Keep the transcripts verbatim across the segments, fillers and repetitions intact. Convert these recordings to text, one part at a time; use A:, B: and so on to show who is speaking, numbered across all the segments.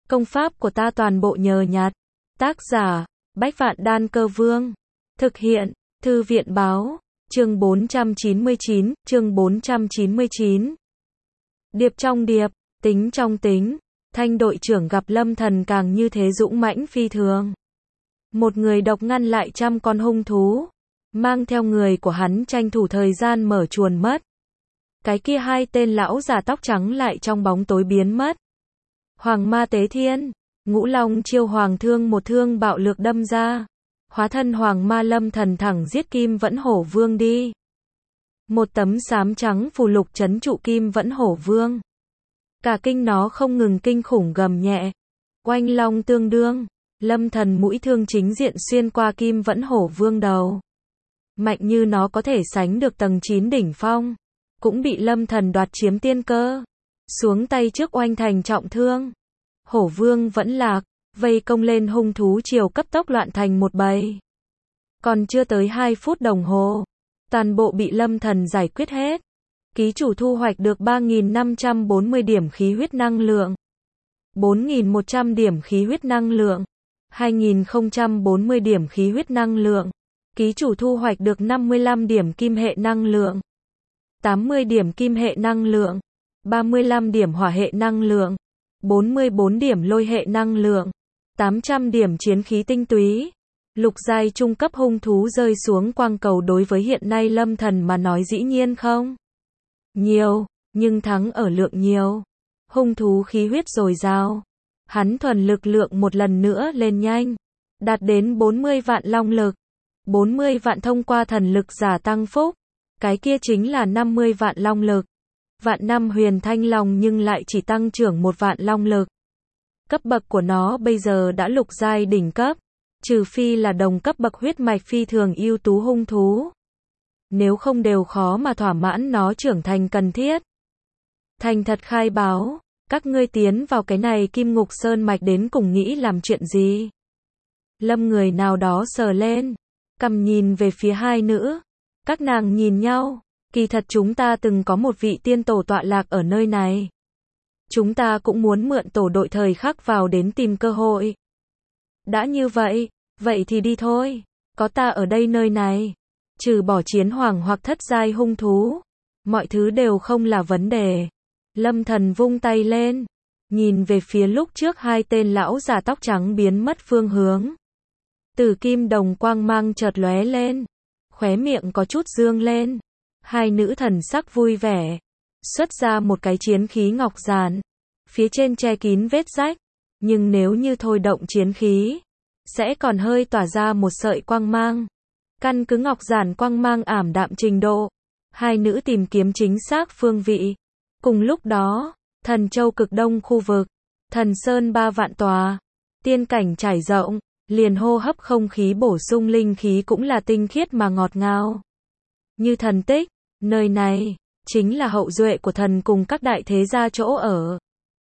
A: Công pháp của ta toàn bộ nhờ nhặt. Tác giả, Bách Vạn Đan Cơ Vương. Thực hiện, Thư viện Báo. Chương bốn trăm chín mươi chín, chương bốn trăm chín mươi chín. Điệp trong điệp, tính trong tính, Thanh đội trưởng gặp Lâm Thần càng như thế dũng mãnh phi thường. Một người độc ngăn lại trăm con hung thú, mang theo người của hắn tranh thủ thời gian mở chuồn mất. Cái kia hai tên lão già tóc trắng lại trong bóng tối biến mất. Hoàng ma tế thiên, Ngũ Long chiêu hoàng thương một thương bạo lược đâm ra, hóa thân hoàng ma Lâm Thần thẳng giết Kim Vẫn Hổ Vương đi. Một tấm xám trắng phù lục trấn trụ Kim Vẫn Hổ Vương. Cả kinh nó không ngừng kinh khủng gầm nhẹ. Oanh long tương đương, Lâm Thần mũi thương chính diện xuyên qua Kim Vẫn Hổ Vương đầu. Mạnh như nó có thể sánh được tầng chín đỉnh phong, cũng bị Lâm Thần đoạt chiếm tiên cơ. Xuống tay trước oanh thành trọng thương. Hổ Vương vẫn lạc, vây công lên hung thú chiều cấp tốc loạn thành một bầy. Còn chưa tới hai phút đồng hồ, toàn bộ bị Lâm Thần giải quyết hết. Ký chủ thu hoạch được ba nghìn năm trăm bốn mươi điểm khí huyết năng lượng, bốn nghìn một trăm điểm khí huyết năng lượng, hai nghìn không trăm bốn mươi điểm khí huyết năng lượng. Ký chủ thu hoạch được năm mươi lăm điểm kim hệ năng lượng, tám mươi điểm kim hệ năng lượng, ba mươi lăm điểm hỏa hệ năng lượng, bốn mươi bốn điểm lôi hệ năng lượng, tám trăm điểm chiến khí tinh túy. Lục giai trung cấp hung thú rơi xuống quang cầu đối với hiện nay Lâm Thần mà nói dĩ nhiên không nhiều, nhưng thắng ở lượng nhiều. Hung thú khí huyết dồi dào, hắn thuần lực lượng một lần nữa lên nhanh, đạt đến bốn mươi vạn long lực, bốn mươi vạn thông qua thần lực giả tăng phúc, cái kia chính là năm mươi vạn long lực. Vạn năm huyền thanh long nhưng lại chỉ tăng trưởng một vạn long lực. Cấp bậc của nó bây giờ đã lục giai đỉnh cấp, trừ phi là đồng cấp bậc huyết mạch phi thường ưu tú hung thú. Nếu không đều khó mà thỏa mãn nó trưởng thành cần thiết. Thành thật khai báo, các ngươi tiến vào cái này Kim Ngục Sơn mạch đến cùng nghĩ làm chuyện gì? Lâm người nào đó sờ lên, cầm nhìn về phía hai nữ. Các nàng nhìn nhau, kỳ thật chúng ta từng có một vị tiên tổ tọa lạc ở nơi này. Chúng ta cũng muốn mượn tổ đội thời khắc vào đến tìm cơ hội. Đã như vậy, vậy thì đi thôi, có ta ở đây nơi này. Trừ bỏ chiến hoàng hoặc thất giai hung thú, mọi thứ đều không là vấn đề. Lâm Thần vung tay lên, nhìn về phía lúc trước hai tên lão già tóc trắng biến mất phương hướng. Tử kim đồng quang mang chợt lóe lên, khóe miệng có chút dương lên. Hai nữ thần sắc vui vẻ, xuất ra một cái chiến khí ngọc giản, phía trên che kín vết rách, nhưng nếu như thôi động chiến khí, sẽ còn hơi tỏa ra một sợi quang mang. Căn cứ ngọc giản quang mang ảm đạm trình độ, hai nữ tìm kiếm chính xác phương vị. Cùng lúc đó, Thần Châu cực đông khu vực, Thần Sơn ba vạn tòa, tiên cảnh trải rộng, liền hô hấp không khí bổ sung linh khí cũng là tinh khiết mà ngọt ngào. Như thần tích, nơi này chính là hậu duệ của thần cùng các đại thế gia chỗ ở.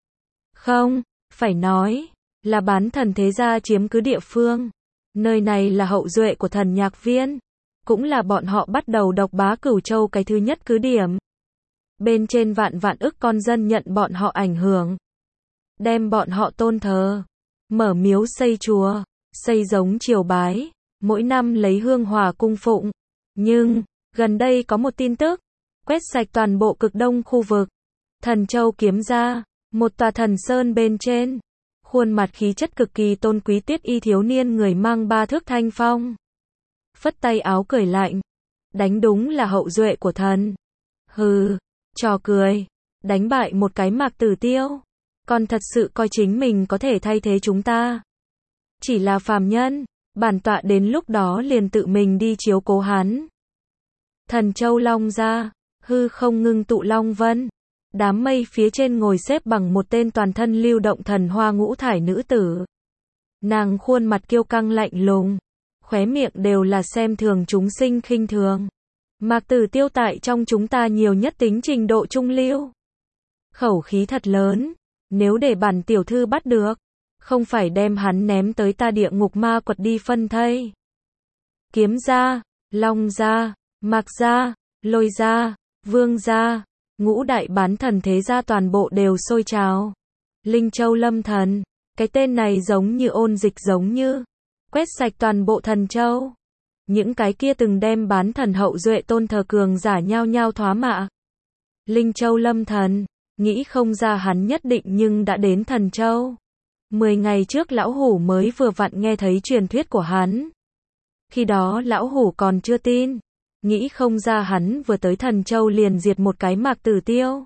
A: Không, phải nói là bán thần thế gia chiếm cứ địa phương. Nơi này là hậu duệ của thần Nhạc Viên, cũng là bọn họ bắt đầu độc bá Cửu Châu cái thứ nhất cứ điểm. Bên trên vạn vạn ức con dân nhận bọn họ ảnh hưởng, đem bọn họ tôn thờ, mở miếu xây chùa, xây giống triều bái, mỗi năm lấy hương hòa cung phụng. Nhưng, gần đây có một tin tức, quét sạch toàn bộ cực đông khu vực. Thần Châu kiếm ra, một tòa thần sơn bên trên, khuôn mặt khí chất cực kỳ tôn quý Tiết Y thiếu niên người mang ba thước thanh phong. Phất tay áo cười lạnh, đánh đúng là hậu duệ của thần. Hừ, trò cười, đánh bại một cái Mạc Tử Tiêu, còn thật sự coi chính mình có thể thay thế chúng ta. Chỉ là phàm nhân, bản tọa đến lúc đó liền tự mình đi chiếu cố hắn. Thần Châu long ra, hư không ngưng tụ long vân, đám mây phía trên ngồi xếp bằng một tên toàn thân lưu động thần hoa ngũ thải nữ tử. Nàng khuôn mặt kiêu căng lạnh lùng, khóe miệng đều là xem thường chúng sinh khinh thường. Mạc Tử Tiêu tại trong chúng ta nhiều nhất tính trình độ trung lưu. Khẩu khí thật lớn, nếu để bản tiểu thư bắt được, không phải đem hắn ném tới ta địa ngục ma quật đi phân thây. Kiếm gia, long gia, Mạc gia, lôi gia, vương gia, ngũ đại bán thần thế gia toàn bộ đều sôi trào. Linh Châu Lâm Thần, Cái tên này giống như ôn dịch giống như quét sạch toàn bộ Thần Châu. Những cái kia từng đem bán thần hậu duệ tôn thờ cường giả nhao nhao thoá mạ. Linh Châu Lâm Thần, nghĩ không ra hắn nhất định nhưng đã đến Thần Châu. Mười ngày trước lão hủ mới vừa vặn nghe thấy truyền thuyết của hắn. Khi đó lão hủ còn chưa tin. Nghĩ không ra hắn vừa tới Thần Châu liền diệt một cái Mạc Tử Tiêu.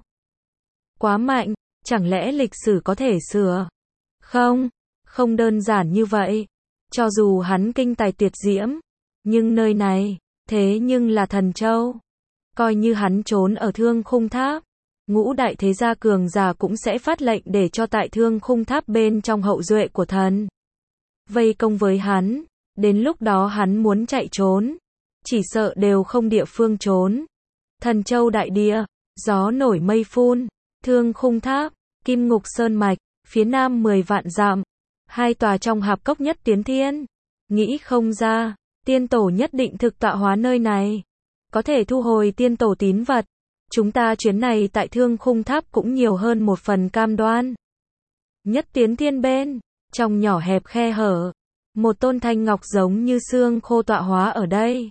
A: Quá mạnh, chẳng lẽ lịch sử có thể sửa? Không, không đơn giản như vậy. Cho dù hắn kinh tài tuyệt diễm, nhưng nơi này, thế nhưng là Thần Châu. Coi như hắn trốn ở Thương Khung Tháp, ngũ đại thế gia cường giả cũng sẽ phát lệnh để cho tại Thương Khung Tháp bên trong hậu duệ của thần vây công với hắn. Đến lúc đó hắn muốn chạy trốn, chỉ sợ đều không địa phương trốn. Thần Châu đại địa, gió nổi mây phun, Thương Khung Tháp, Kim Ngục Sơn Mạch, phía nam mười vạn dặm, hai tòa trong hạp cốc nhất tiến thiên. Nghĩ không ra, tiên tổ nhất định thực tọa hóa nơi này, có thể thu hồi tiên tổ tín vật. Chúng ta chuyến này tại Thương Khung Tháp cũng nhiều hơn một phần cam đoan. Nhất tiến thiên bên, trong nhỏ hẹp khe hở, một tôn thanh ngọc giống như xương khô tọa hóa ở đây.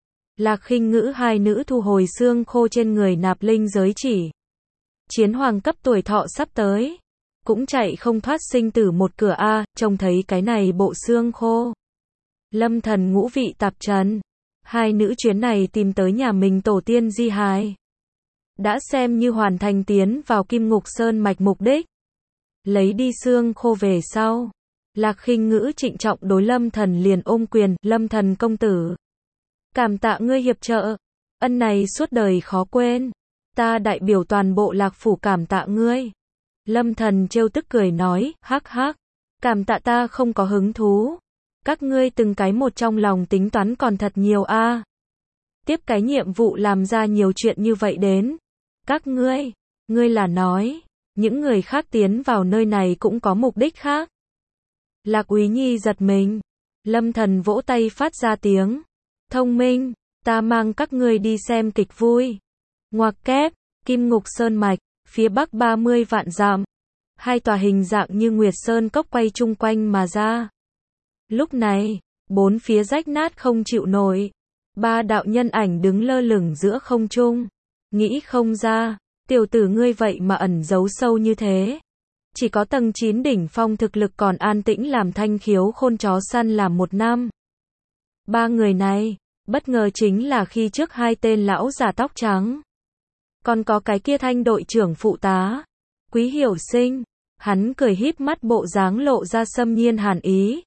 A: Lạc Khinh Ngữ hai nữ thu hồi xương khô trên người nạp linh giới chỉ. Chiến hoàng cấp tuổi thọ sắp tới, cũng chạy không thoát sinh tử một cửa a, trông thấy cái này bộ xương khô. Lâm Thần ngũ vị tạp trần, hai nữ chuyến này tìm tới nhà mình tổ tiên di hài. Đã xem như hoàn thành tiến vào Kim Ngục Sơn Mạch mục đích. Lấy đi xương khô về sau, Lạc Khinh Ngữ trịnh trọng đối Lâm Thần liền ôm quyền, Lâm Thần công tử. Cảm tạ ngươi hiệp trợ, ân này suốt đời khó quên. Ta đại biểu toàn bộ Lạc phủ cảm tạ ngươi. Lâm Thần trêu tức cười nói, hắc hắc, cảm tạ ta không có hứng thú. Các ngươi từng cái một trong lòng tính toán còn thật nhiều a. Tiếp cái nhiệm vụ làm ra nhiều chuyện như vậy đến. Các ngươi, ngươi là nói, những người khác tiến vào nơi này cũng có mục đích khác. Lạc Úy Nhi giật mình. Lâm Thần vỗ tay phát ra tiếng. Thông minh, ta mang các ngươi đi xem kịch vui. Ngoặc kép, Kim Ngục Sơn Mạch, phía bắc ba mươi vạn dặm. Hai tòa hình dạng như Nguyệt Sơn cốc quay chung quanh mà ra. Lúc này, bốn phía rách nát không chịu nổi. Ba đạo nhân ảnh đứng lơ lửng giữa không trung. Nghĩ không ra, tiểu tử ngươi vậy mà ẩn giấu sâu như thế. Chỉ có tầng chín đỉnh phong thực lực còn an tĩnh làm Thanh Khiếu Khôn chó săn làm một năm. Ba người này, bất ngờ chính là khi trước hai tên lão già tóc trắng. Còn có cái kia Thanh đội trưởng phụ tá, Quý Hiểu Sinh, hắn cười híp mắt bộ dáng lộ ra xâm nhiên hàn ý.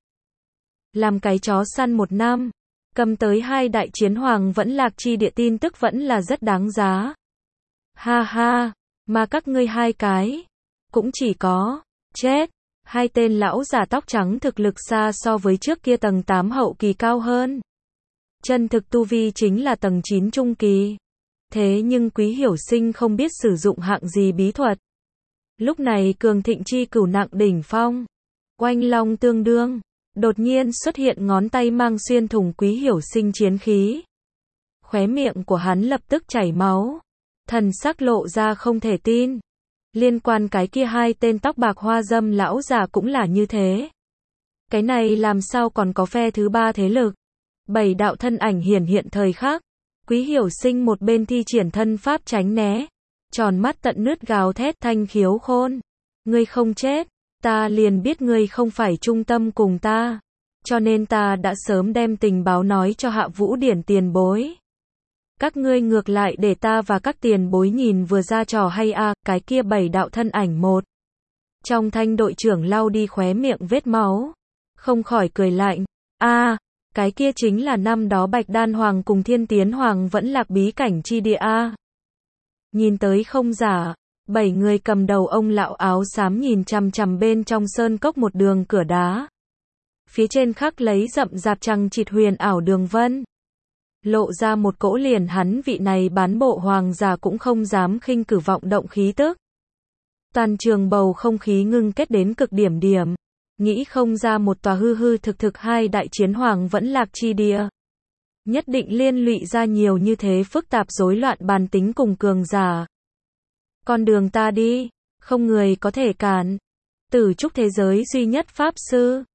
A: Làm cái chó săn một năm, cầm tới hai đại chiến hoàng vẫn lạc chi địa tin tức vẫn là rất đáng giá. Ha ha, mà các ngươi hai cái, cũng chỉ có, chết. Hai tên lão già tóc trắng thực lực xa so với trước kia tầng tám hậu kỳ cao hơn. Chân thực tu vi chính là tầng chín trung kỳ. Thế nhưng Quý Hiểu Sinh không biết sử dụng hạng gì bí thuật. Lúc này cường thịnh chi cửu nặng đỉnh phong. Oanh long tương đương. Đột nhiên xuất hiện ngón tay mang xuyên thủng Quý Hiểu Sinh chiến khí. Khóe miệng của hắn lập tức chảy máu. Thần sắc lộ ra không thể tin. Liên quan cái kia hai tên tóc bạc hoa dâm lão già cũng là như thế. Cái này làm sao còn có phe thứ ba thế lực. Bảy đạo thân ảnh hiển hiện thời khắc. Quý Hiểu Sinh một bên thi triển thân pháp tránh né. Tròn mắt tận nứt gào thét Thanh Khiếu Khôn. Ngươi không chết, ta liền biết ngươi không phải trung tâm cùng ta. Cho nên ta đã sớm đem tình báo nói cho Hạ Vũ Điển tiền bối. Các ngươi ngược lại để ta và các tiền bối nhìn vừa ra trò hay a, à, cái kia bảy đạo thân ảnh một. Trong Thanh đội trưởng lau đi khóe miệng vết máu. Không khỏi cười lạnh. A, à, cái kia chính là năm đó Bạch Đan Hoàng cùng Thiên Tiến Hoàng vẫn lạc bí cảnh chi địa a. À. Nhìn tới không giả, bảy người cầm đầu ông lão áo xám nhìn chằm chằm bên trong sơn cốc một đường cửa đá. Phía trên khắc lấy rậm rạp chằng chịt huyền ảo đường vân. Lộ ra một cỗ liền hắn vị này bán bộ hoàng giả cũng không dám khinh cử vọng động khí tức. Toàn trường bầu không khí ngưng kết đến cực điểm điểm. Nghĩ không ra một tòa hư hư thực thực hai đại chiến hoàng vẫn lạc chi địa. Nhất định liên lụy ra nhiều như thế phức tạp rối loạn bàn tính cùng cường giả. Con đường ta đi, không người có thể cản. Từ chúc thế giới duy nhất Pháp Sư.